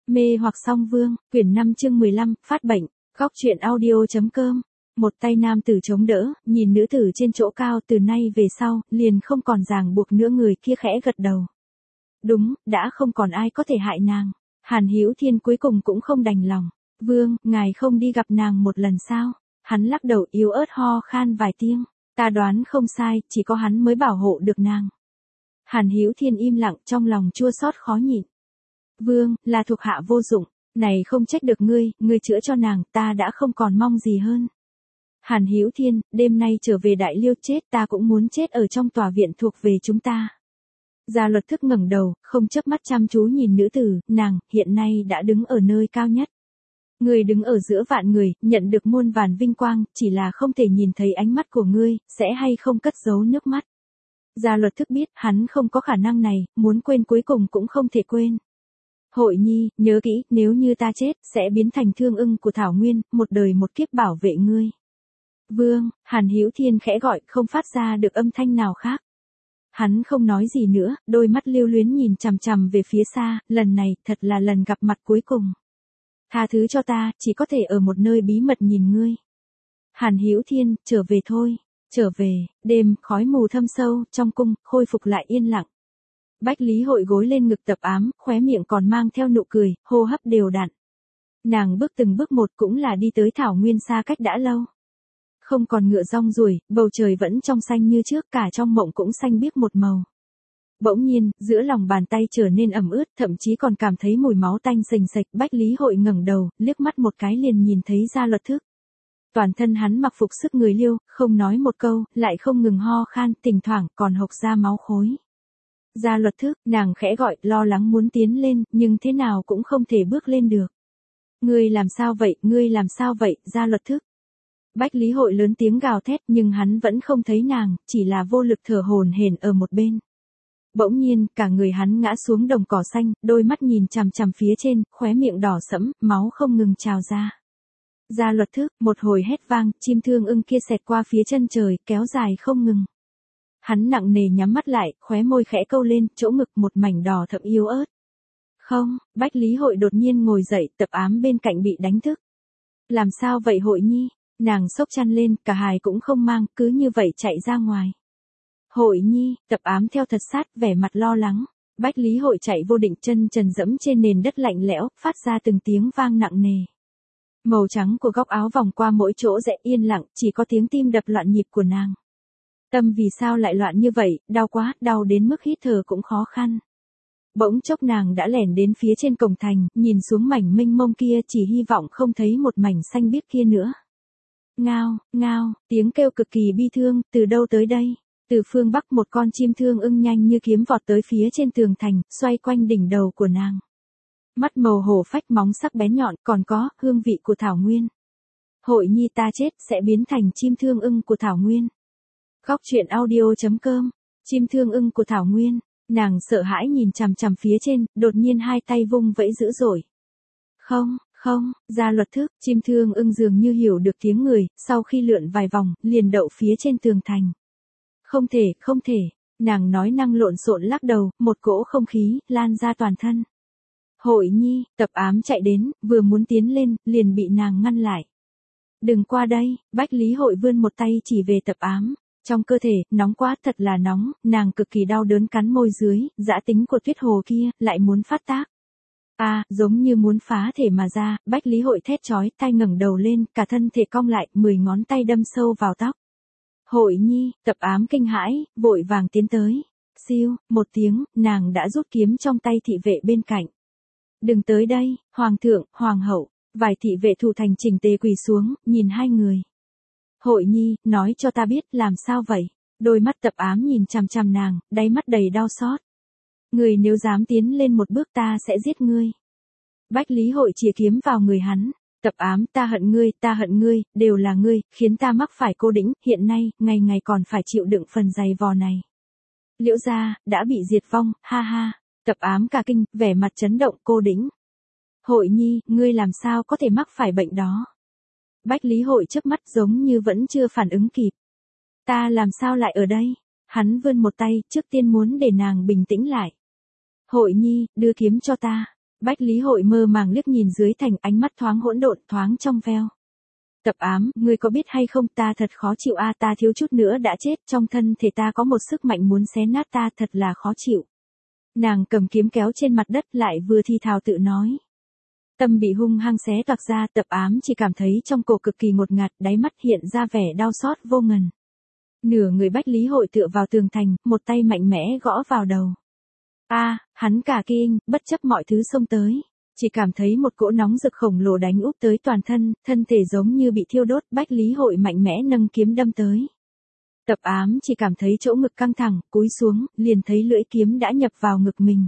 Mê hoặc song vương, quyển 5 chương 15, phát bệnh, góc truyện audio.com. Một tay nam tử chống đỡ, nhìn nữ tử trên chỗ cao, từ nay về sau, liền không còn ràng buộc nữa. Người kia khẽ gật đầu. Đúng, đã không còn ai có thể hại nàng. Hàn Hữu Thiên cuối cùng cũng không đành lòng. Vương, ngài không đi gặp nàng một lần sao? Hắn lắc đầu yếu ớt ho khan vài tiếng. Ta đoán không sai, chỉ có hắn mới bảo hộ được nàng. Hàn Hữu Thiên im lặng, trong lòng chua xót khó nhịn. Vương, là thuộc hạ vô dụng, này không trách được ngươi chữa cho nàng, ta đã không còn mong gì hơn. Hàn Hữu Thiên, đêm nay trở về Đại Liêu chết, ta cũng muốn chết ở trong tòa viện thuộc về chúng ta. Gia Luật Thức ngẩng đầu, không chớp mắt chăm chú nhìn nữ tử, nàng, hiện nay đã đứng ở nơi cao nhất. Ngươi đứng ở giữa vạn người, nhận được muôn vàn vinh quang, chỉ là không thể nhìn thấy ánh mắt của ngươi, sẽ hay không cất giấu nước mắt. Gia Luật Thức biết, hắn không có khả năng này, muốn quên cuối cùng cũng không thể quên. Hội nhi, nhớ kỹ, nếu như ta chết, sẽ biến thành thương ưng của Thảo Nguyên, một đời một kiếp bảo vệ ngươi. Vương, Hàn Hữu Thiên khẽ gọi, không phát ra được âm thanh nào khác. Hắn không nói gì nữa, đôi mắt lưu luyến nhìn chằm chằm về phía xa, lần này, thật là lần gặp mặt cuối cùng. Tha thứ cho ta, chỉ có thể ở một nơi bí mật nhìn ngươi. Hàn Hữu Thiên, trở về thôi, trở về, đêm, khói mù thâm sâu, trong cung, khôi phục lại yên lặng. Bách Lý Hội gối lên ngực Tập Ám, khóe miệng còn mang theo nụ cười, hô hấp đều đặn. Nàng bước từng bước một cũng là đi tới Thảo Nguyên xa cách đã lâu. Không còn ngựa rong ruổi, bầu trời vẫn trong xanh như trước, cả trong mộng cũng xanh biếc một màu. Bỗng nhiên, giữa lòng bàn tay trở nên ẩm ướt, thậm chí còn cảm thấy mùi máu tanh sình sạch. Bách Lý Hội ngẩng đầu, liếc mắt một cái liền nhìn thấy Gia Luật Thức. Toàn thân hắn mặc phục sức người Liêu, không nói một câu, lại không ngừng ho khan, thỉnh thoảng còn hộc ra máu khối. Gia Luật Thức, nàng khẽ gọi, lo lắng muốn tiến lên, nhưng thế nào cũng không thể bước lên được. Ngươi làm sao vậy, Gia Luật Thức? Bách Lý Hội lớn tiếng gào thét, nhưng hắn vẫn không thấy nàng, chỉ là vô lực thở hổn hển ở một bên. Bỗng nhiên, cả người hắn ngã xuống đồng cỏ xanh, đôi mắt nhìn chằm chằm phía trên, khóe miệng đỏ sẫm, máu không ngừng trào ra. Gia Luật Thức, một hồi hét vang, chim thương ưng kia xẹt qua phía chân trời, kéo dài không ngừng. Hắn nặng nề nhắm mắt lại, khóe môi khẽ câu lên, chỗ ngực một mảnh đỏ thẫm yếu ớt. Không, Bách Lý Hội đột nhiên ngồi dậy, Tập Ám bên cạnh bị đánh thức. Làm sao vậy Hội nhi? Nàng xốc chăn lên, cả hài cũng không mang, cứ như vậy chạy ra ngoài. Hội nhi, Tập Ám theo thật sát, vẻ mặt lo lắng. Bách Lý Hội chạy vô định, chân trần dẫm trên nền đất lạnh lẽo, phát ra từng tiếng vang nặng nề. Màu trắng của góc áo vòng qua mỗi chỗ rẽ yên lặng, chỉ có tiếng tim đập loạn nhịp của nàng. Tâm vì sao lại loạn như vậy, đau quá, đau đến mức hít thở cũng khó khăn. Bỗng chốc nàng đã lẻn đến phía trên cổng thành, nhìn xuống mảnh mênh mông kia, chỉ hy vọng không thấy một mảnh xanh biếc kia nữa. Ngao, ngao, tiếng kêu cực kỳ bi thương, từ đâu tới đây? Từ phương Bắc một con chim thương ưng nhanh như kiếm vọt tới phía trên tường thành, xoay quanh đỉnh đầu của nàng. Mắt màu hổ phách, móng sắc bén nhọn, còn có hương vị của Thảo Nguyên. Hội nhi, ta chết, sẽ biến thành chim thương ưng của Thảo Nguyên. Góc truyện audio.com. Chim thương ưng của Thảo Nguyên. Nàng sợ hãi nhìn chằm chằm phía trên, đột nhiên hai tay vung vẫy dữ dội. Không, Gia Luật Thức, chim thương ưng dường như hiểu được tiếng người, sau khi lượn vài vòng, liền đậu phía trên tường thành. Không thể, nàng nói năng lộn xộn lắc đầu, một cỗ không khí, lan ra toàn thân. Hội nhi, Tập Ám chạy đến, vừa muốn tiến lên, liền bị nàng ngăn lại. Đừng qua đây, Bách Lý Hội vươn một tay chỉ về Tập Ám. Trong cơ thể, nóng quá, thật là nóng, nàng cực kỳ đau đớn cắn môi dưới, dã tính của Tuyết Hồ kia, lại muốn phát tác. Giống như muốn phá thể mà ra, Bách Lý Hội thét chói tai ngẩng đầu lên, cả thân thể cong lại, 10 ngón tay đâm sâu vào tóc. Hội nhi, Tập Ám kinh hãi, vội vàng tiến tới. Siêu, một tiếng, nàng đã rút kiếm trong tay thị vệ bên cạnh. Đừng tới đây, Hoàng thượng, Hoàng hậu, vài thị vệ thủ thành chỉnh tề quỳ xuống, nhìn hai người. Hội nhi, nói cho ta biết, làm sao vậy? Đôi mắt Tập Ám nhìn chằm chằm nàng, đáy mắt đầy đau xót. Người nếu dám tiến lên một bước ta sẽ giết ngươi. Bách Lý Hội chĩa kiếm vào người hắn. Tập Ám, ta hận ngươi, đều là ngươi, khiến ta mắc phải Cô Đĩnh, hiện nay, ngày ngày còn phải chịu đựng phần dày vò này. Liễu gia, đã bị diệt vong, ha ha. Tập Ám cả kinh, vẻ mặt chấn động. Cô Đĩnh. Hội nhi, ngươi làm sao có thể mắc phải bệnh đó? Bách Lý Hội chớp mắt giống như vẫn chưa phản ứng kịp. Ta làm sao lại ở đây? Hắn vươn một tay, trước tiên muốn để nàng bình tĩnh lại. Hội nhi, đưa kiếm cho ta. Bách Lý Hội mơ màng liếc nhìn dưới thành, ánh mắt thoáng hỗn độn, thoáng trong veo. Tập Ám, ngươi có biết hay không, ta thật khó chịu a, ta thiếu chút nữa đã chết, trong thân thể ta có một sức mạnh muốn xé nát ta, thật là khó chịu. Nàng cầm kiếm kéo trên mặt đất lại vừa thì thào tự nói. Tâm bị hung hăng xé toạc ra, Tập Ám chỉ cảm thấy trong cổ cực kỳ ngột ngạt, đáy mắt hiện ra vẻ đau xót vô ngần. Nửa người Bách Lý Hội tựa vào tường thành, một tay mạnh mẽ gõ vào đầu. Hắn cả kinh, bất chấp mọi thứ xông tới. Chỉ cảm thấy một cỗ nóng rực khổng lồ đánh úp tới toàn thân, thân thể giống như bị thiêu đốt, Bách Lý Hội mạnh mẽ nâng kiếm đâm tới. Tập Ám chỉ cảm thấy chỗ ngực căng thẳng, cúi xuống, liền thấy lưỡi kiếm đã nhập vào ngực mình.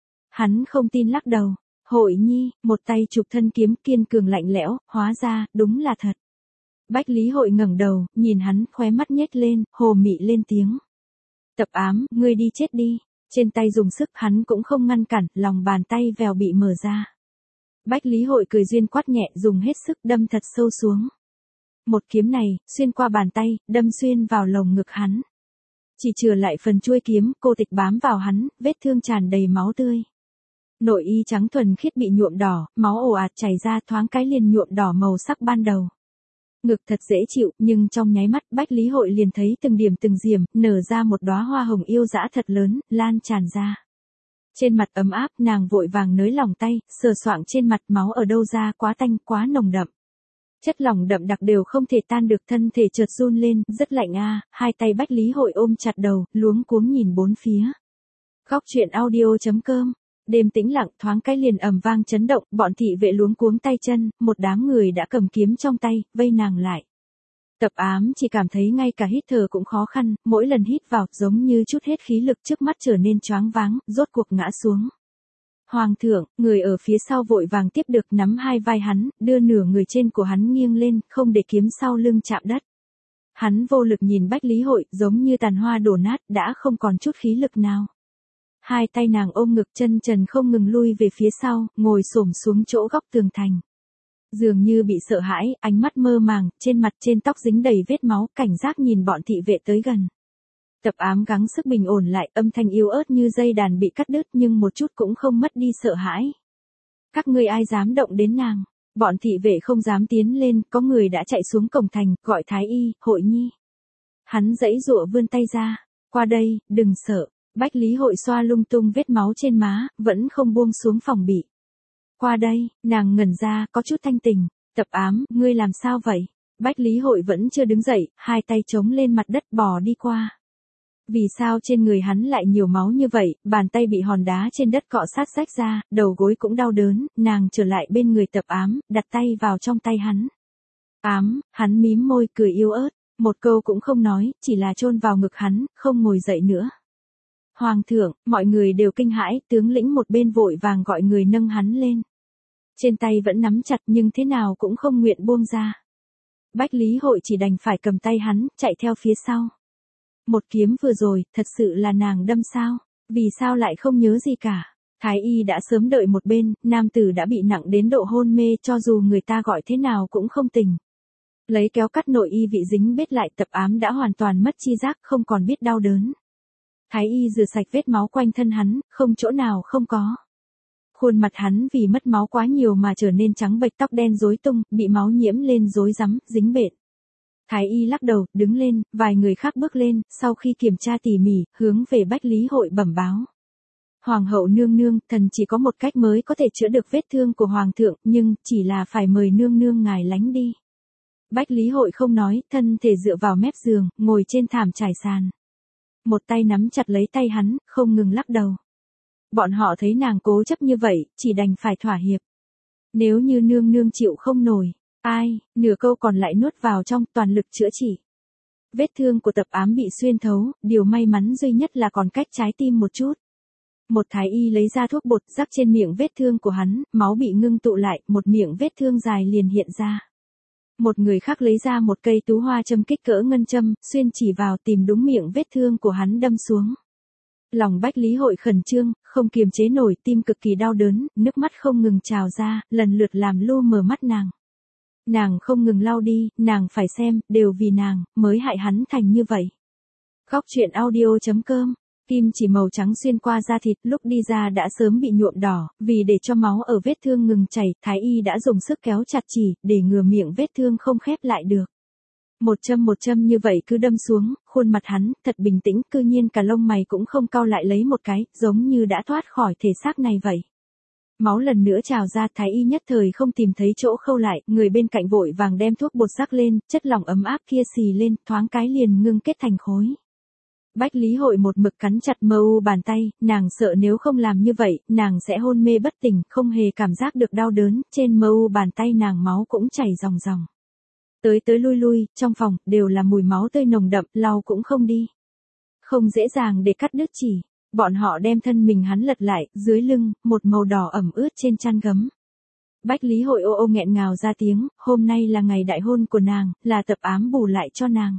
Hắn không tin lắc đầu. Hội Nhi, một tay chụp thân kiếm kiên cường lạnh lẽo, hóa ra, đúng là thật. Bách Lý Hội ngẩng đầu, nhìn hắn, khóe mắt nhếch lên, hồ mị lên tiếng. Tập Ám, ngươi đi chết đi. Trên tay dùng sức, hắn cũng không ngăn cản, lòng bàn tay vèo bị mở ra. Bách Lý Hội cười duyên quát nhẹ, dùng hết sức đâm thật sâu xuống. Một kiếm này, xuyên qua bàn tay, đâm xuyên vào lồng ngực hắn. Chỉ chừa lại phần chuôi kiếm, cô tịch bám vào hắn, vết thương tràn đầy máu tươi. Nội y trắng thuần khiết bị nhuộm đỏ, máu ồ ạt chảy ra, thoáng cái liền nhuộm đỏ màu sắc ban đầu. Ngực thật dễ chịu, nhưng trong nháy mắt Bách Lý Hội liền thấy từng điểm từng diềm, nở ra một đóa hoa hồng yêu dã thật lớn, lan tràn ra. Trên mặt ấm áp, nàng vội vàng nới lỏng tay, sờ soạng trên mặt, máu ở đâu ra, quá tanh, quá nồng đậm. Chất lỏng đậm đặc đều không thể tan được, thân thể chợt run lên, rất lạnh a. Hai tay Bách Lý Hội ôm chặt đầu, luống cuống nhìn bốn phía. Góc truyện audio.com. Đêm tĩnh lặng, thoáng cái liền ầm vang chấn động, bọn thị vệ luống cuống tay chân, một đám người đã cầm kiếm trong tay, vây nàng lại. Tập Ám chỉ cảm thấy ngay cả hít thở cũng khó khăn, mỗi lần hít vào, giống như chút hết khí lực, trước mắt trở nên choáng váng, rốt cuộc ngã xuống. Hoàng thượng, người ở phía sau vội vàng tiếp được, nắm hai vai hắn, đưa nửa người trên của hắn nghiêng lên, không để kiếm sau lưng chạm đất. Hắn vô lực nhìn Bách Lý Hội, giống như tàn hoa đổ nát, đã không còn chút khí lực nào. Hai tay nàng ôm ngực, chân trần không ngừng lui về phía sau, ngồi xổm xuống chỗ góc tường thành. Dường như bị sợ hãi, ánh mắt mơ màng, trên mặt trên tóc dính đầy vết máu, cảnh giác nhìn bọn thị vệ tới gần. Tập Ám gắng sức bình ổn lại, âm thanh yếu ớt như dây đàn bị cắt đứt nhưng một chút cũng không mất đi sợ hãi. Các ngươi ai dám động đến nàng? Bọn thị vệ không dám tiến lên, có người đã chạy xuống cổng thành, gọi Thái Y, Hội Nhi. Hắn giãy giụa vươn tay ra, qua đây, đừng sợ. Bách Lý Hội xoa lung tung vết máu trên má, vẫn không buông xuống phòng bị. Qua đây, nàng ngẩn ra, có chút thanh tình. Tập Ám, ngươi làm sao vậy? Bách Lý Hội vẫn chưa đứng dậy, hai tay chống lên mặt đất bò đi qua. Vì sao trên người hắn lại nhiều máu như vậy, bàn tay bị hòn đá trên đất cọ sát rách ra, đầu gối cũng đau đớn, nàng trở lại bên người Tập Ám, đặt tay vào trong tay hắn. Ám, hắn mím môi cười yếu ớt, một câu cũng không nói, chỉ là chôn vào ngực hắn, không ngồi dậy nữa. Hoàng thượng, mọi người đều kinh hãi, tướng lĩnh một bên vội vàng gọi người nâng hắn lên. Trên tay vẫn nắm chặt nhưng thế nào cũng không nguyện buông ra. Bách Lý Hội chỉ đành phải cầm tay hắn, chạy theo phía sau. Một kiếm vừa rồi, thật sự là nàng đâm sao? Vì sao lại không nhớ gì cả? Thái Y đã sớm đợi một bên, nam tử đã bị nặng đến độ hôn mê, cho dù người ta gọi thế nào cũng không tỉnh. Lấy kéo cắt nội y vị dính bết lại, Tập Ám đã hoàn toàn mất chi giác, không còn biết đau đớn. Thái Y rửa sạch vết máu quanh thân hắn, không chỗ nào không có. Khuôn mặt hắn vì mất máu quá nhiều mà trở nên trắng bệch, tóc đen rối tung, bị máu nhiễm lên rối rắm, dính bệt. Thái Y lắc đầu, đứng lên, vài người khác bước lên, sau khi kiểm tra tỉ mỉ, hướng về Bách Lý Hội bẩm báo. Hoàng hậu nương nương, thần chỉ có một cách mới có thể chữa được vết thương của Hoàng thượng, nhưng, chỉ là phải mời nương nương ngài lánh đi. Bách Lý Hội không nói, thân thể dựa vào mép giường, ngồi trên thảm trải sàn. Một tay nắm chặt lấy tay hắn, không ngừng lắc đầu. Bọn họ thấy nàng cố chấp như vậy, chỉ đành phải thỏa hiệp. Nếu như nương nương chịu không nổi, nửa câu còn lại nuốt vào trong, toàn lực chữa trị. Vết thương của Tập Ám bị xuyên thấu, điều may mắn duy nhất là còn cách trái tim một chút. Một thái y lấy ra thuốc bột rắc trên miệng vết thương của hắn, máu bị ngưng tụ lại, một miệng vết thương dài liền hiện ra. Một người khác lấy ra một cây tú hoa châm kích cỡ ngân châm, xuyên chỉ vào tìm đúng miệng vết thương của hắn đâm xuống. Lòng Bách Lý Hội khẩn trương, không kiềm chế nổi, tim cực kỳ đau đớn, nước mắt không ngừng trào ra, lần lượt làm lu mờ mắt nàng. Nàng không ngừng lau đi, nàng phải xem, đều vì nàng, mới hại hắn thành như vậy. Góc truyện audio.com Kim chỉ màu trắng xuyên qua da thịt, lúc đi ra đã sớm bị nhuộm đỏ, vì để cho máu ở vết thương ngừng chảy, thái y đã dùng sức kéo chặt chỉ, để ngừa miệng vết thương không khép lại được. Một châm như vậy cứ đâm xuống, khuôn mặt hắn, thật bình tĩnh, cư nhiên cả lông mày cũng không cau lại lấy một cái, giống như đã thoát khỏi thể xác này vậy. Máu lần nữa trào ra, thái y nhất thời không tìm thấy chỗ khâu lại, người bên cạnh vội vàng đem thuốc bột rắc lên, chất lỏng ấm áp kia xì lên, thoáng cái liền ngưng kết thành khối. Bách Lý Hội một mực cắn chặt mờ u bàn tay, nàng sợ nếu không làm như vậy, nàng sẽ hôn mê bất tỉnh, không hề cảm giác được đau đớn, trên mờ u bàn tay nàng máu cũng chảy ròng ròng. Tới lui, trong phòng, đều là mùi máu tươi nồng đậm, lau cũng không đi. Không dễ dàng để cắt đứt chỉ. Bọn họ đem thân mình hắn lật lại, dưới lưng, một màu đỏ ẩm ướt trên chăn gấm. Bách Lý Hội ô ô nghẹn ngào ra tiếng, hôm nay là ngày đại hôn của nàng, là tập ám bù lại cho nàng.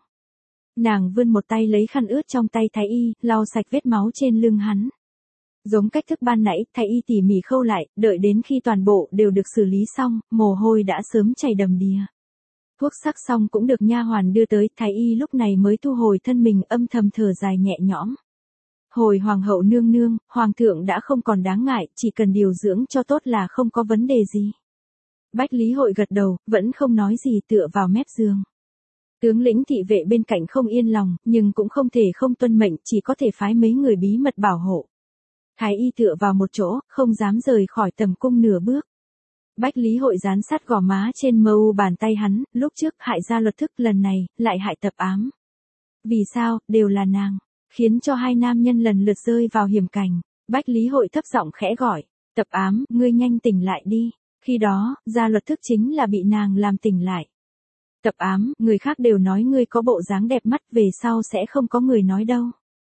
Nàng vươn một tay lấy khăn ướt trong tay thái y, lau sạch vết máu trên lưng hắn. Giống cách thức ban nãy, thái y tỉ mỉ khâu lại, đợi đến khi toàn bộ đều được xử lý xong, mồ hôi đã sớm chảy đầm đìa. Thuốc sắc xong cũng được nha hoàn đưa tới, thái y lúc này mới thu hồi thân mình, âm thầm thở dài nhẹ nhõm. Hồi hoàng hậu nương nương, hoàng thượng đã không còn đáng ngại, chỉ cần điều dưỡng cho tốt là không có vấn đề gì. Bách Lý Hội gật đầu, vẫn không nói gì, tựa vào mép giường. Tướng lĩnh thị vệ bên cạnh không yên lòng, nhưng cũng không thể không tuân mệnh, chỉ có thể phái mấy người bí mật bảo hộ. Thái y tựa vào một chỗ, không dám rời khỏi tầm cung nửa bước. Bách Lý Hội dán sát gò má trên mờ u bàn tay hắn, lúc trước hại ra luật thức, lần này, lại hại tập ám. Vì sao, đều là nàng, khiến cho hai nam nhân lần lượt rơi vào hiểm cảnh. Bách Lý Hội thấp giọng khẽ gọi, tập ám, ngươi nhanh tỉnh lại đi. Khi đó, gia luật thức chính là bị nàng làm tỉnh lại. Tập ám, người khác đều nói ngươi có bộ dáng đẹp mắt, về sau sẽ không có người nói đâu.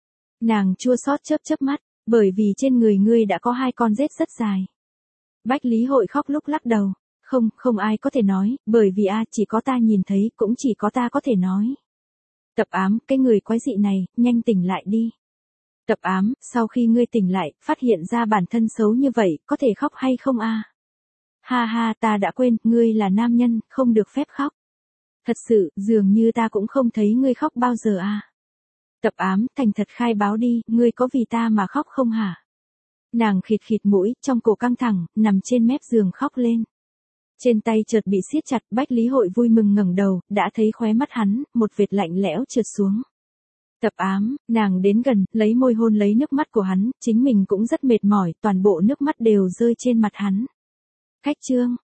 Nàng chua xót chớp mắt, bởi vì trên người ngươi đã có 2 con rết rất dài. Bách Lý Hội khóc lúc lắc đầu, không ai có thể nói, bởi vì chỉ có ta nhìn thấy, cũng chỉ có ta có thể nói. Tập ám, cái người quái dị này, nhanh tỉnh lại đi. Tập ám, sau khi ngươi tỉnh lại, phát hiện ra bản thân xấu như vậy, có thể khóc hay không Ha ha, ta đã quên, ngươi là nam nhân, không được phép khóc. Thật sự, dường như ta cũng không thấy ngươi khóc bao giờ Tập ám, thành thật khai báo đi, ngươi có vì ta mà khóc không hả? Nàng khịt mũi, trong cổ căng thẳng, nằm trên mép giường khóc lên. Trên tay chợt bị siết chặt, Bách Lý Hội vui mừng ngẩng đầu, đã thấy khóe mắt hắn, một vệt lạnh lẽo trượt xuống. Tập ám, nàng đến gần, lấy môi hôn lấy nước mắt của hắn, chính mình cũng rất mệt mỏi, toàn bộ nước mắt đều rơi trên mặt hắn. Khách trương,